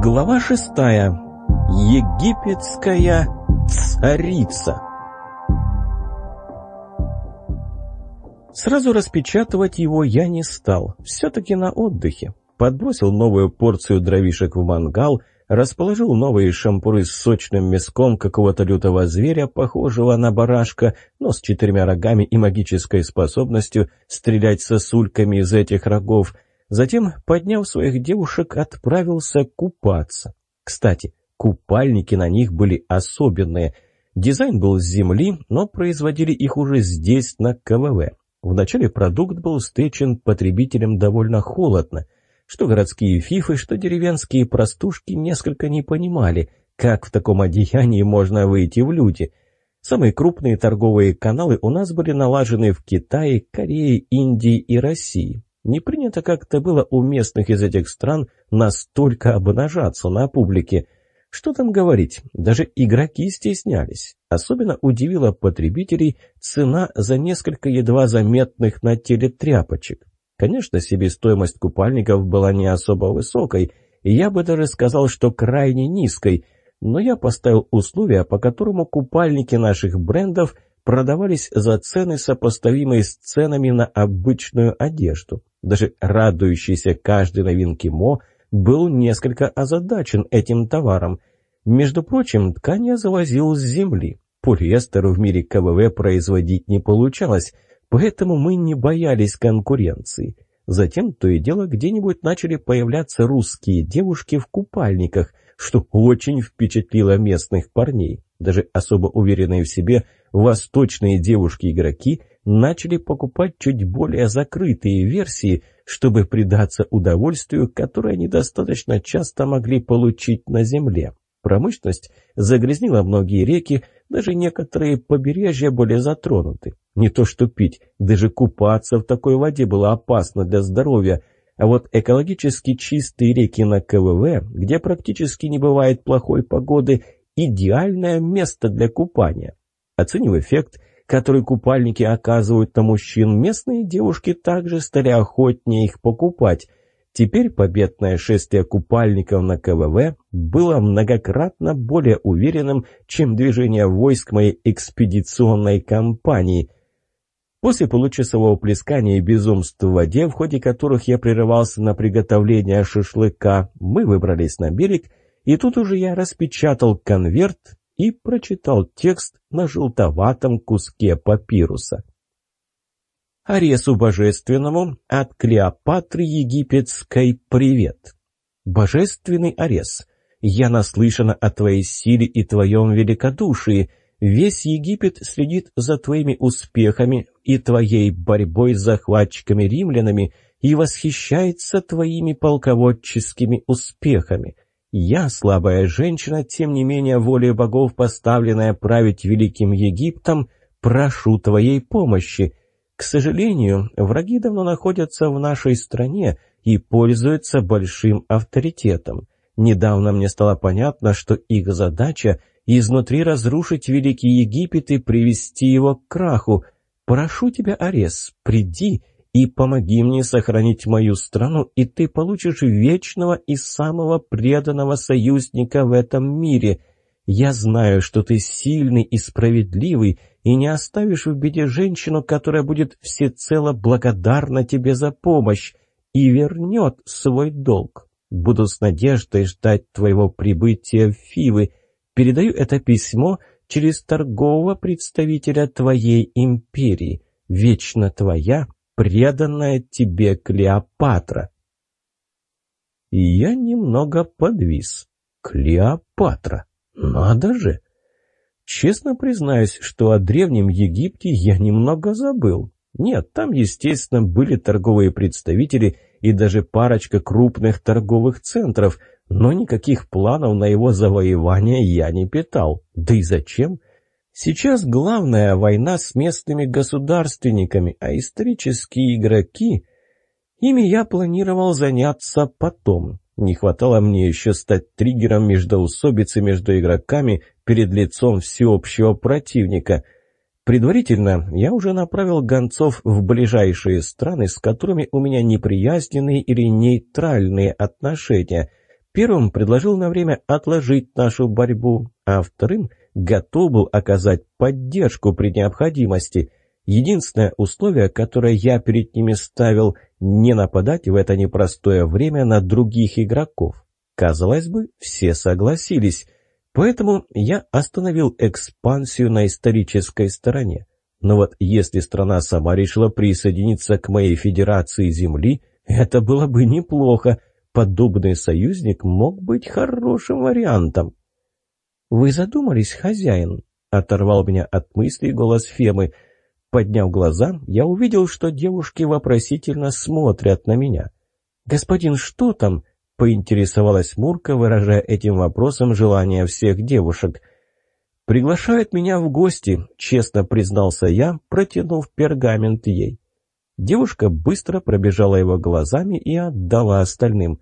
Глава 6. Египетская царица. Сразу распечатывать его я не стал. Все-таки на отдыхе. Подбросил новую порцию дровишек в мангал, расположил новые шампуры с сочным мяском какого-то лютого зверя, похожего на барашка, но с 4 рогами и магической способностью стрелять сосульками из этих рогов. Затем, подняв своих девушек, отправился купаться. Кстати, купальники на них были особенные. Дизайн был с земли, но производили их уже здесь, на КВВ. Вначале продукт был встречен потребителям довольно холодно. Что городские фифы, что деревенские простушки несколько не понимали, как в таком одеянии можно выйти в люди. Самые крупные торговые каналы у нас были налажены в Китае, Корее, Индии и России. Не принято как-то было у местных из этих стран настолько обнажаться на публике. Что там говорить, даже игроки стеснялись. Особенно удивила потребителей цена за несколько едва заметных на теле тряпочек. Конечно, себестоимость купальников была не особо высокой, и я бы даже сказал, что крайне низкой, но я поставил условия, по которому купальники наших брендов продавались за цены, сопоставимые с ценами на обычную одежду. Даже радующийся каждой новинке Мо был несколько озадачен этим товаром. Между прочим, ткань я завозил с земли. Полиэстер в мире КВВ производить не получалось, поэтому мы не боялись конкуренции. Затем то и дело где-нибудь начали появляться русские девушки в купальниках, что очень впечатлило местных парней. Даже особо уверенные в себе восточные девушки-игроки начали покупать чуть более закрытые версии, чтобы предаться удовольствию, которое они достаточно часто могли получить на земле. Промышленность загрязнила многие реки, даже некоторые побережья были затронуты. Не то что пить, даже купаться в такой воде было опасно для здоровья. А вот экологически чистые реки на КВВ, где практически не бывает плохой погоды, идеальное место для купания. Оценив эффект, который купальники оказывают на мужчин, местные девушки также стали охотнее их покупать. Теперь победное шествие купальников на КВВ было многократно более уверенным, чем движение войск моей экспедиционной кампании. После получасового плескания и безумств в воде, в ходе которых я прерывался на приготовление шашлыка, мы выбрались на берег, и тут уже я распечатал конверт и прочитал текст на желтоватом куске папируса. Аресу Божественному от Клеопатры Египетской привет. Божественный Арес, я наслышана о твоей силе и твоем великодушии. Весь Египет следит за твоими успехами и твоей борьбой с захватчиками-римлянами и восхищается твоими полководческими успехами. Я, слабая женщина, тем не менее волей богов, поставленная править Великим Египтом, прошу твоей помощи. К сожалению, враги давно находятся в нашей стране и пользуются большим авторитетом. Недавно мне стало понятно, что их задача – изнутри разрушить Великий Египет и привести его к краху. Прошу тебя, Арес, приди и помоги мне сохранить мою страну, и ты получишь вечного и самого преданного союзника в этом мире. Я знаю, что ты сильный и справедливый, и не оставишь в беде женщину, которая будет всецело благодарна тебе за помощь и вернет свой долг. Буду с надеждой ждать твоего прибытия в Фивы. Передаю это письмо через торгового представителя твоей империи. Вечно твоя, преданная тебе Клеопатра. И я немного подвис. Клеопатра. Надо же! Честно признаюсь, что о Древнем Египте я немного забыл. Нет, там, естественно, были торговые представители и даже парочка крупных торговых центров, но никаких планов на его завоевание я не питал. Да и зачем? Сейчас главная война с местными государственниками, а исторические игроки... Ими я планировал заняться потом. Не хватало мне еще стать триггером междоусобицы между игроками перед лицом всеобщего противника. Предварительно я уже направил гонцов в ближайшие страны, с которыми у меня неприязненные или нейтральные отношения. Первым предложил на время отложить нашу борьбу, а вторым готов был оказать поддержку при необходимости. Единственное условие, которое я перед ними ставил, не нападать в это непростое время на других игроков. Казалось бы, все согласились, поэтому я остановил экспансию на исторической стороне. Но вот если страна сама решила присоединиться к моей федерации Земли, это было бы неплохо. Подобный союзник мог быть хорошим вариантом. «Вы задумались, хозяин?» — оторвал меня от мыслей голос Фемы. Подняв глаза, я увидел, что девушки вопросительно смотрят на меня. «Господин, что там?» — поинтересовалась Мурка, выражая этим вопросом желание всех девушек. «Приглашают меня в гости», — честно признался я, протянув пергамент ей. Девушка быстро пробежала его глазами и отдала остальным.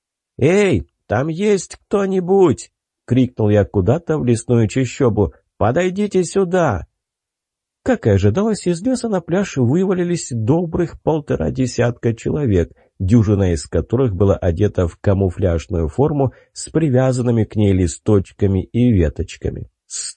«Эй, там есть кто-нибудь!» — крикнул я куда-то в лесную чащобу. «Подойдите сюда!» Как и ожидалось, из леса на пляж вывалились добрых 1,5 человек, дюжина из которых была одета в камуфляжную форму с привязанными к ней листочками и веточками.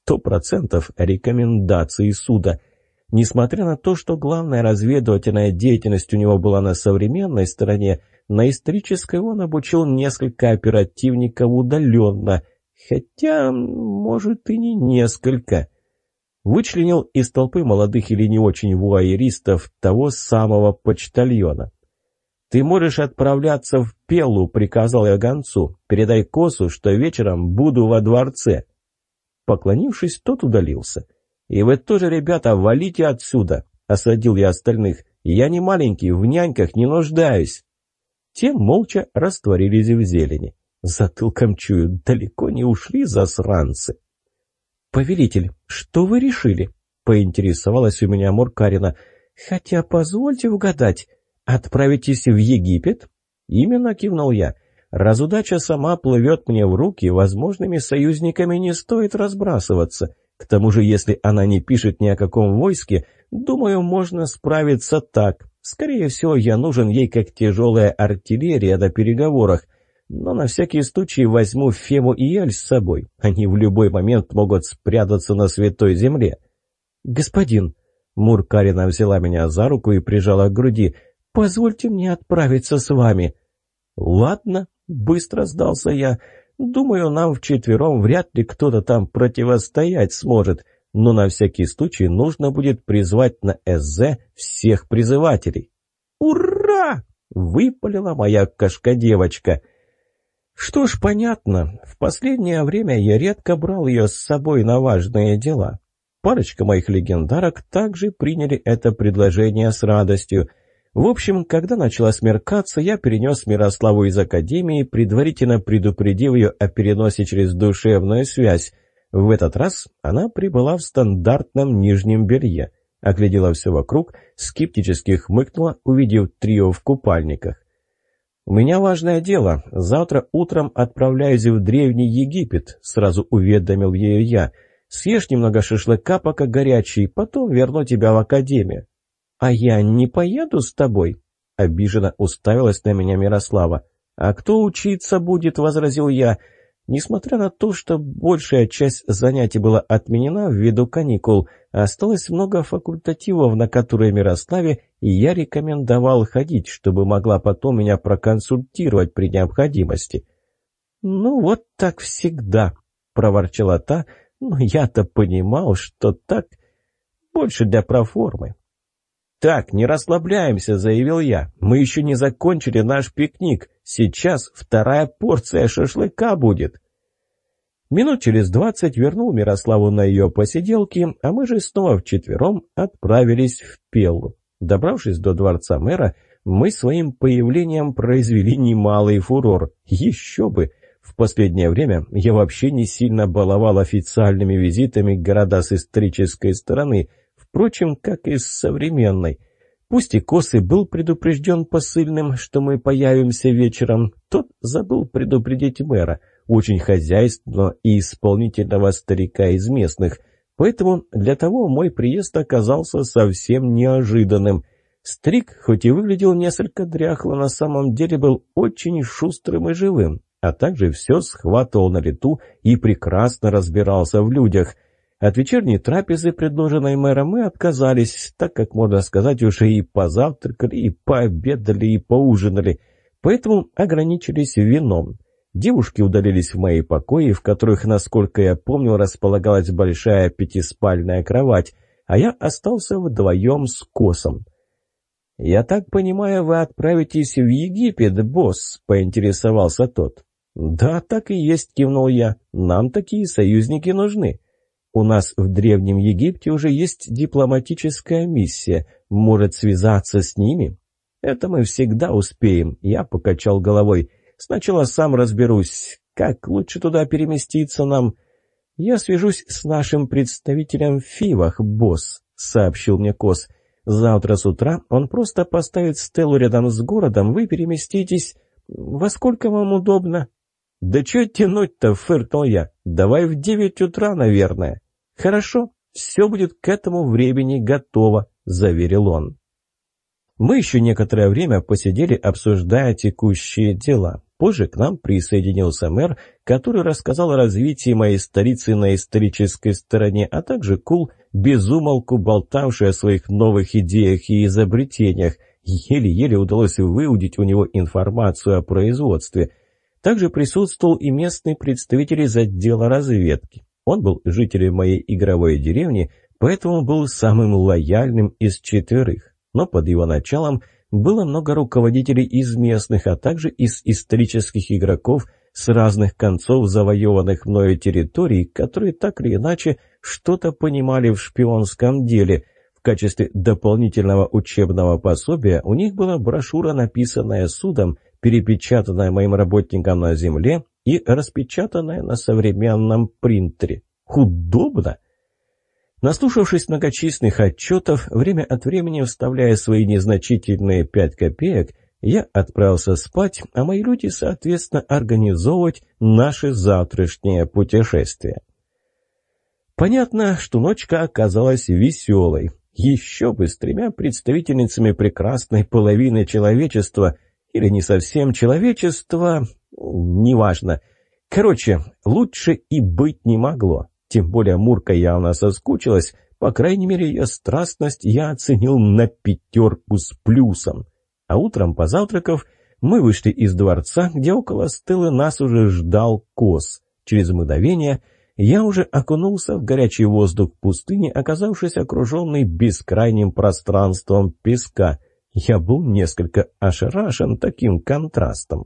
100% рекомендации суда. Несмотря на то, что главная разведывательная деятельность у него была на современной стороне, на исторической он обучил несколько оперативников удаленно, хотя, может, и не несколько. Вычленил из толпы молодых или не очень вуайеристов того самого почтальона. «Ты можешь отправляться в Пеллу», — приказал я гонцу. «Передай Косу, что вечером буду во дворце». Поклонившись, тот удалился. «И вы тоже, ребята, валите отсюда», — осадил я остальных. «Я не маленький, в няньках не нуждаюсь». Те молча растворились в зелени. Затылком чую, далеко не ушли засранцы. «Повелитель, что вы решили?» — поинтересовалась у меня Муркарина. «Хотя, позвольте угадать, отправитесь в Египет?» «Именно», — кивнул я. «Раз удача сама плывет мне в руки, возможными союзниками не стоит разбрасываться. К тому же, если она не пишет ни о каком войске, думаю, можно справиться так. Скорее всего, я нужен ей как тяжелая артиллерия на переговорах. Но на всякий случай возьму Фему и Эль с собой. Они в любой момент могут спрятаться на Святой Земле». «Господин», — Муркарина взяла меня за руку и прижала к груди, — «позвольте мне отправиться с вами». «Ладно», — быстро сдался я. «Думаю, нам вчетвером вряд ли кто-то там противостоять сможет, но на всякий случай нужно будет призвать на СЗ всех призывателей». «Ура!» — выпалила моя кошка-девочка. Что ж, понятно, в последнее время я редко брал ее с собой на важные дела. Парочка моих легендарок также приняли это предложение с радостью. В общем, когда начала смеркаться, я перенес Мирославу из академии, предварительно предупредив ее о переносе через душевную связь. В этот раз она прибыла в стандартном нижнем белье. Оглядела все вокруг, скептически хмыкнула, увидев трио в купальниках. «У меня важное дело. Завтра утром отправляюсь в Древний Египет», — сразу уведомил ее я. «Съешь немного шашлыка, пока горячий, потом верну тебя в академию». «А я не поеду с тобой?» — обиженно уставилась на меня Мирослава. «А кто учиться будет?» — возразил я. Несмотря на то, что большая часть занятий была отменена ввиду каникул, осталось много факультативов, на которые Мирославе и я рекомендовал ходить, чтобы могла потом меня проконсультировать при необходимости. «Ну вот так всегда», — проворчала та, но я-то понимал, что так больше для проформы. «Так, не расслабляемся», — заявил я. «Мы еще не закончили наш пикник. Сейчас вторая порция шашлыка будет». Минут через 20 вернул Мирославу на ее посиделки, а мы же снова вчетвером отправились в Пеллу. Добравшись до дворца мэра, мы своим появлением произвели немалый фурор. Еще бы! В последнее время я вообще не сильно баловал официальными визитами города с исторической стороны, впрочем, как и с современной. Пусть и Косы был предупрежден посыльным, что мы появимся вечером, тот забыл предупредить мэра, очень хозяйственного и исполнительного старика из местных, поэтому для того мой приезд оказался совсем неожиданным. Старик, хоть и выглядел несколько дряхло, на самом деле был очень шустрым и живым. а также все схватывал на лету и прекрасно разбирался в людях. От вечерней трапезы, предложенной мэром, мы отказались, так как, можно сказать, уже и позавтракали, и пообедали, и поужинали, поэтому ограничились вином. Девушки удалились в мои покои, в которых, насколько я помню, располагалась большая пятиспальная кровать, а я остался вдвоем с Косом. «Я так понимаю, вы отправитесь в Египет, босс?» — поинтересовался тот. «Да, так и есть», — кивнул я. «Нам такие союзники нужны. У нас в Древнем Египте уже есть дипломатическая миссия. Может, связаться с ними?» «Это мы всегда успеем», — я покачал головой. «Сначала сам разберусь, как лучше туда переместиться нам». «Я свяжусь с нашим представителем в Фивах, босс», — сообщил мне Кос. «Завтра с утра он просто поставит стелу рядом с городом, вы переместитесь. Во сколько вам удобно?» «Да чё тянуть-то?» — фыркнул я. «Давай в 9 утра, наверное». «Хорошо, все будет к этому времени готово», — заверил он. Мы еще некоторое время посидели, обсуждая текущие дела. Позже к нам присоединился мэр, который рассказал о развитии моей столицы на исторической стороне, а также Кул, безумолку болтавший о своих новых идеях и изобретениях. Еле-еле удалось выудить у него информацию о производстве. Также присутствовал и местный представитель из отдела разведки. Он был жителем моей игровой деревни, поэтому был самым лояльным из 4. Но под его началом было много руководителей из местных, а также из исторических игроков с разных концов завоеванных мною территорий, которые так или иначе что-то понимали в шпионском деле. В качестве дополнительного учебного пособия у них была брошюра, написанная судом, перепечатанная моим работникам на земле и распечатанная на современном принтере. Удобно! Наслушавшись многочисленных отчетов, время от времени вставляя свои незначительные 5 копеек, я отправился спать, а мои люди, соответственно, организовывать наше завтрашнее путешествие. Понятно, что ночка оказалась веселой. Еще бы, с 3 представительницами прекрасной половины человечества, или не совсем человечества, неважно. Короче, лучше и быть не могло. Тем более Мурка явно соскучилась, по крайней мере, ее страстность я оценил на 5 с плюсом. А утром, позавтракав, мы вышли из дворца, где около стелы нас уже ждал Кос. Через мгновение я уже окунулся в горячий воздух пустыни, оказавшись окруженный бескрайним пространством песка. Я был несколько ошарашен таким контрастом.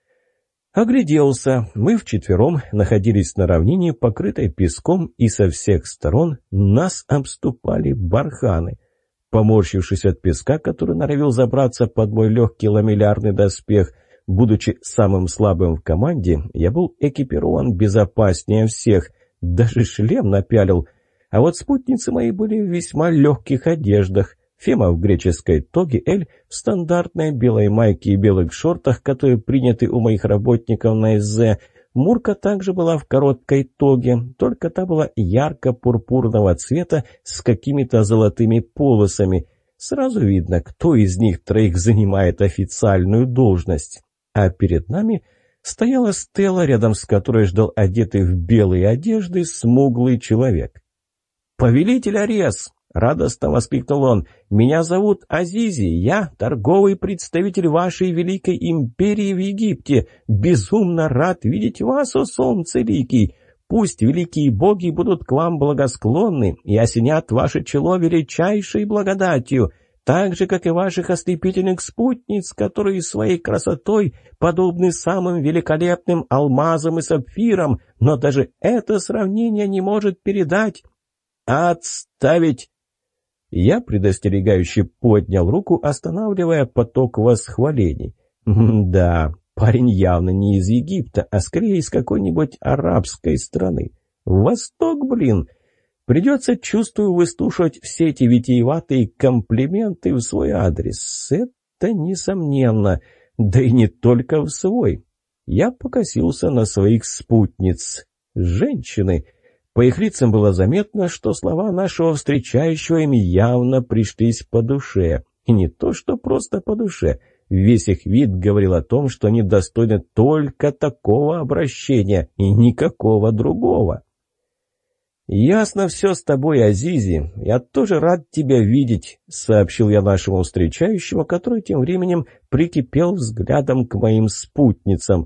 Огляделся. Мы вчетвером находились на равнине, покрытой песком, и со всех сторон нас обступали барханы. Поморщившись от песка, который норовил забраться под мой легкий ламеллярный доспех, будучи самым слабым в команде, я был экипирован безопаснее всех, даже шлем напялил. А вот спутницы мои были в весьма легких одеждах. Фема в греческой тоге, Эль в стандартной белой майке и белых шортах, которые приняты у моих работников на СЗ. Мурка также была в короткой тоге, только та была ярко-пурпурного цвета с какими-то золотыми полосами. Сразу видно, кто из них 3 занимает официальную должность. А перед нами стояла стела, рядом с которой ждал одетый в белые одежды смуглый человек. «Повелитель Арес!» — радостно воскликнул он. «Меня зовут Азизи, я торговый представитель вашей великой империи в Египте. Безумно рад видеть вас, о солнце ликий. Пусть великие боги будут к вам благосклонны и осенят ваше чело величайшей благодатью, так же, как и ваших ослепительных спутниц, которые своей красотой подобны самым великолепным алмазам и сапфирам, но даже это сравнение не может передать...» «Отставить!» Я предостерегающе поднял руку, останавливая поток восхвалений. Да, парень явно не из Египта, а скорее из какой-нибудь арабской страны. Восток, блин! Придется, чувствую, выслушивать все эти витиеватые комплименты в свой адрес. Это несомненно. Да и не только в свой. Я покосился на своих спутниц. Женщины. По их лицам было заметно, что слова нашего встречающего им явно пришлись по душе. И не то, что просто по душе. Весь их вид говорил о том, что они достойны только такого обращения и никакого другого. «Ясно все с тобой, Азизи. Я тоже рад тебя видеть», — сообщил я нашему встречающему, который тем временем прикипел взглядом к моим спутницам.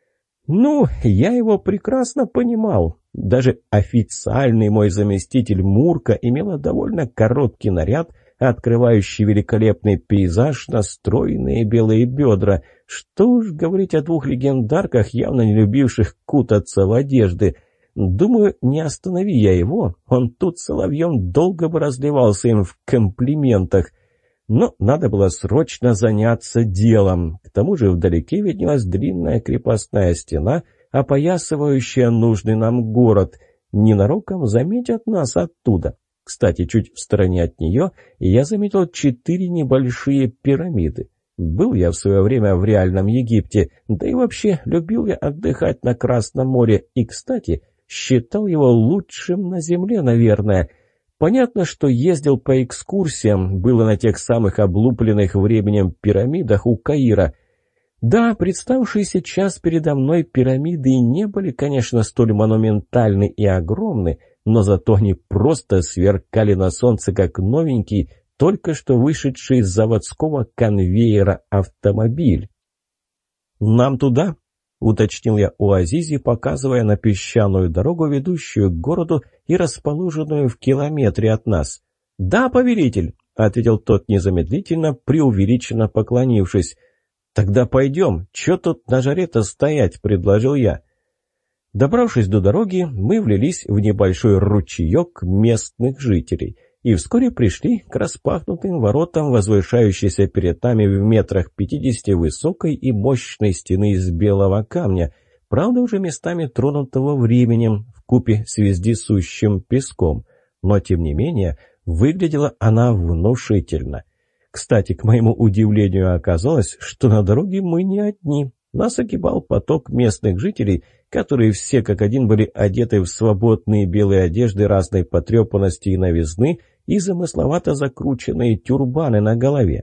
Ну, я его прекрасно понимал. Даже официальный мой заместитель Мурка имела довольно короткий наряд, открывающий великолепный пейзаж на стройные белые бедра. Что уж говорить о двух легендарках, явно не любивших кутаться в одежды. Думаю, не останови я его, он тут соловьем долго бы разливался им в комплиментах. Но надо было срочно заняться делом. К тому же вдалеке виднелась длинная крепостная стена, опоясывающая нужный нам город. Ненароком заметят нас оттуда. Кстати, чуть в стороне от нее я заметил 4 небольшие пирамиды. Был я в свое время в реальном Египте, да и вообще любил я отдыхать на Красном море. И, кстати, считал его лучшим на земле, наверное. Понятно, что ездил по экскурсиям, было на тех самых облупленных временем пирамидах у Каира. Да, представшие сейчас передо мной пирамиды и не были, конечно, столь монументальны и огромны, но зато они просто сверкали на солнце, как новенький, только что вышедший из заводского конвейера автомобиль. «Нам туда?» — уточнил я у Азизи, показывая на песчаную дорогу, ведущую к городу и расположенную в километре от нас. «Да, повелитель», — ответил тот незамедлительно, преувеличенно поклонившись. «Тогда пойдем. Че тут на жаре-то стоять?» — предложил я. Добравшись до дороги, мы влились в небольшой ручеек местных жителей и вскоре пришли к распахнутым воротам, возвышающейся перед нами в метрах 50 высокой и мощной стены из белого камня, правда уже местами тронутого временем, вкупе с вездесущим песком, но тем не менее выглядела она внушительно. Кстати, к моему удивлению оказалось, что на дороге мы не одни. Нас огибал поток местных жителей, которые все как один были одеты в свободные белые одежды разной потрепанности и новизны и замысловато закрученные тюрбаны на голове.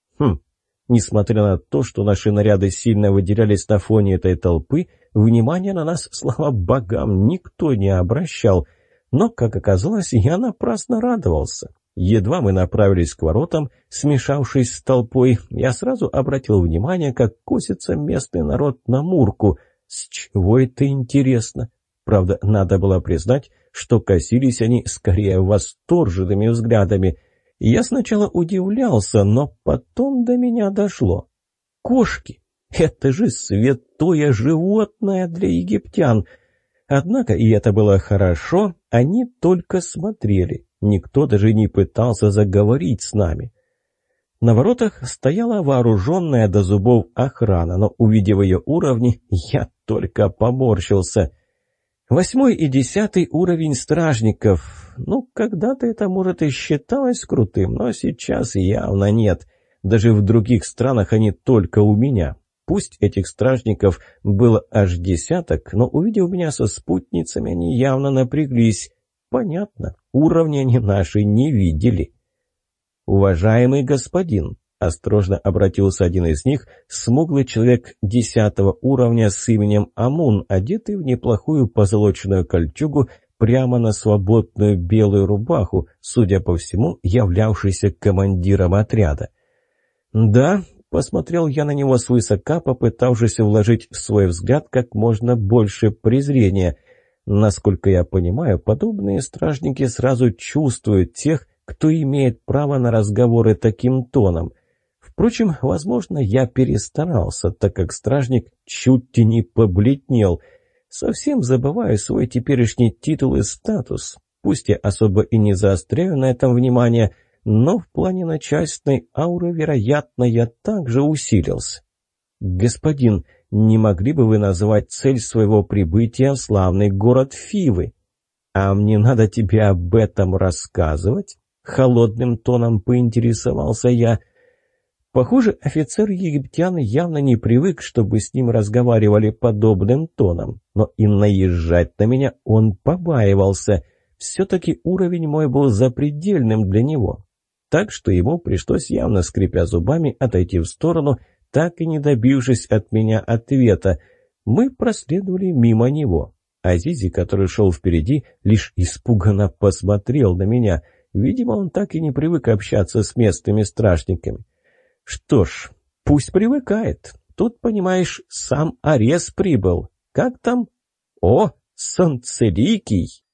Несмотря на то, что наши наряды сильно выделялись на фоне этой толпы, внимания на нас, слава богам, никто не обращал. Но, как оказалось, я напрасно радовался. Едва мы направились к воротам, смешавшись с толпой, я сразу обратил внимание, как косится местный народ на Мурку. С чего это интересно? Правда, надо было признать, что косились они скорее восторженными взглядами. Я сначала удивлялся, но потом до меня дошло. Кошки! Это же святое животное для египтян! Однако, и это было хорошо, они только смотрели. Никто даже не пытался заговорить с нами. На воротах стояла вооруженная до зубов охрана, но, увидев ее уровни, я только поморщился. 8 и 10 уровень стражников. Ну, когда-то это, может, и считалось крутым, но сейчас явно нет. Даже в других странах они только у меня. Пусть этих стражников было аж 10, но, увидев меня со спутницами, они явно напряглись. Понятно, уровни они наши не видели. «Уважаемый господин», — осторожно обратился один из них, смуглый человек 10 уровня с именем Амун, одетый в неплохую позолоченную кольчугу прямо на свободную белую рубаху, судя по всему, являвшийся командиром отряда. «Да», — посмотрел я на него свысока, попытавшись вложить в свой взгляд как можно больше презрения. Насколько я понимаю, подобные стражники сразу чувствуют тех, кто имеет право на разговоры таким тоном. Впрочем, возможно, я перестарался, так как стражник чуть не побледнел. Совсем забываю свой теперешний титул и статус. Пусть я особо и не заостряю на этом внимание, но в плане начальственной ауры, вероятно, я также усилился. «Господин, не могли бы вы назвать цель своего прибытия в славный город Фивы?» «А мне надо тебе об этом рассказывать?» Холодным тоном поинтересовался я. Похоже, офицер египтян явно не привык, чтобы с ним разговаривали подобным тоном, но и наезжать на меня он побаивался. Все-таки уровень мой был запредельным для него. так что ему пришлось, явно скрипя зубами, отойти в сторону, так и не добившись от меня ответа. Мы проследовали мимо него. Азизи, который шел впереди, лишь испуганно посмотрел на меня. Видимо, он так и не привык общаться с местными стражниками. Что ж, пусть привыкает. Тут, понимаешь, сам Арес прибыл. Как там? О, солнцеликий!